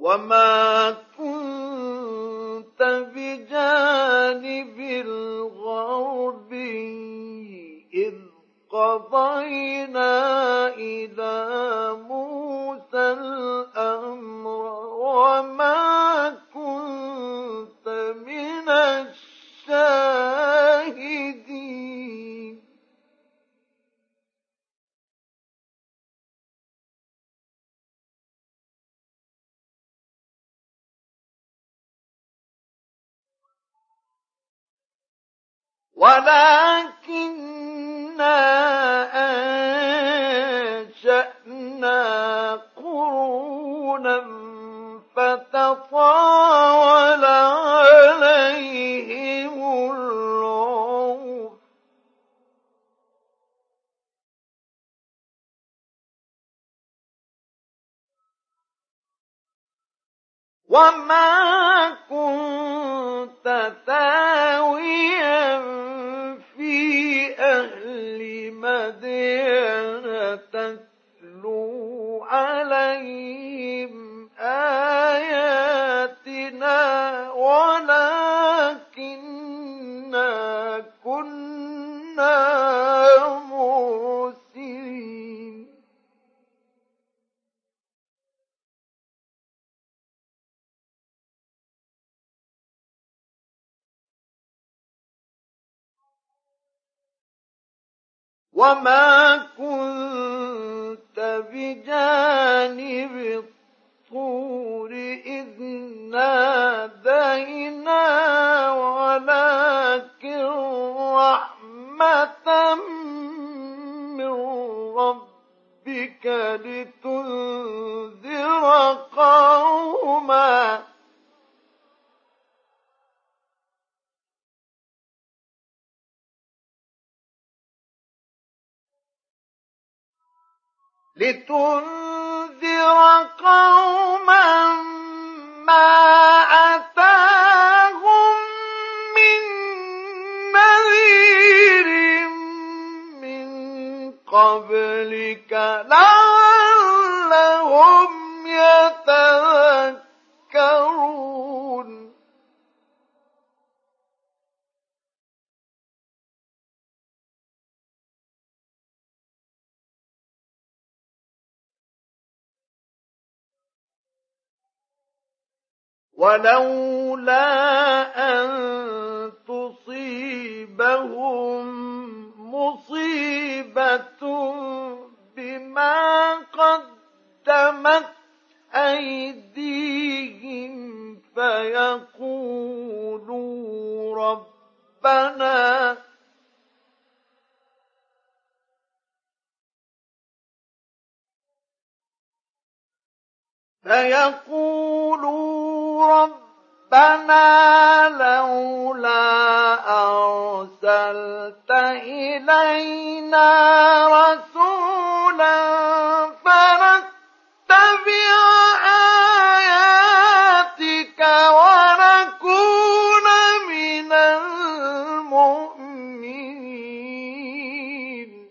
وما كنت بجانب الغربي إذ قضينا إلى موسى الأمر وما كنت من الشاهدين. ولكننا أنشأنا قرونا فتطاول عليهم العمر وما كنت ثاويا في أهل مدين تتلو عليهم آياتنا ولكننا كنا مرسلين. وما كنت بجانب الطور إذ نادينا ولكن رحمة من ربك لتنذر قوما ما أتاهم من نذير من قبلك لعلهم يتذكرون. ولولا أن تصيبهم مصيبة بما قدمت أيديهم فيقولوا ربنا لولا أرسلت إلينا رسولا فنتبع آياتك ونكون من المؤمنين.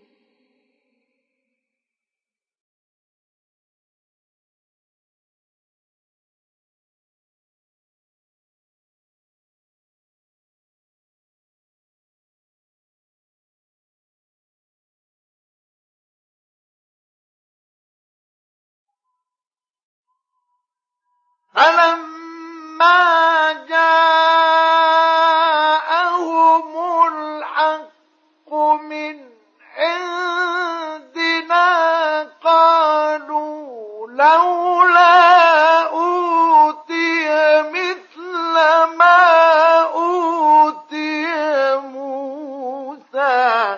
فلما جاءهم الحق من عندنا قالوا لولا أوتي مثل ما أوتي موسى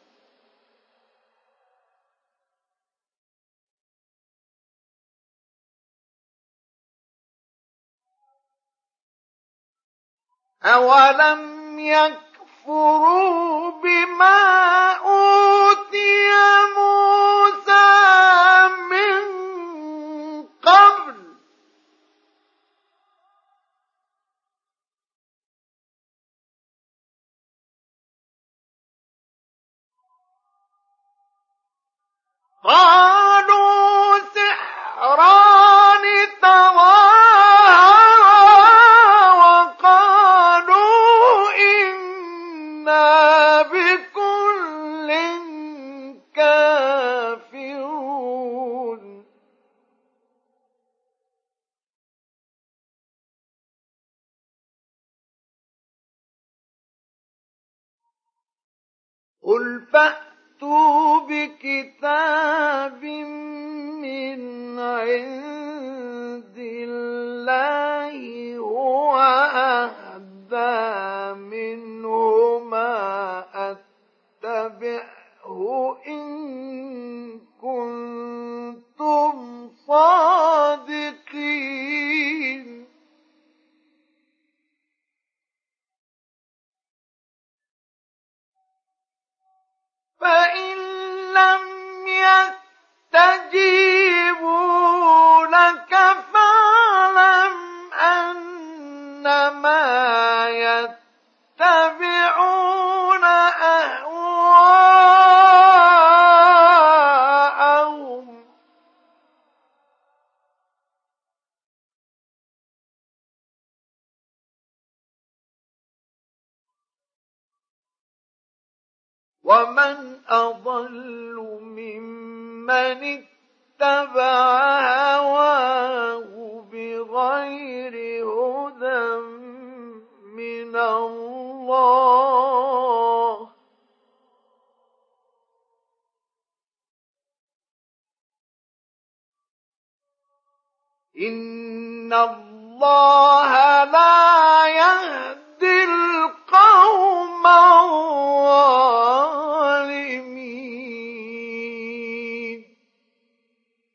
أولم يكفروا بما أوتي موسى من قبل قالوا سحران تظاهرا قل فأتوا بكتاب من عند الله هو أهدى منهما أتبعه إن كنتم صادقين فإن لم يستجيبوا لك فاعلم أنما يتبعون أهواءهم ومن أضل ممن اتبع هواه بغير هدى من الله إن الله لا يهدي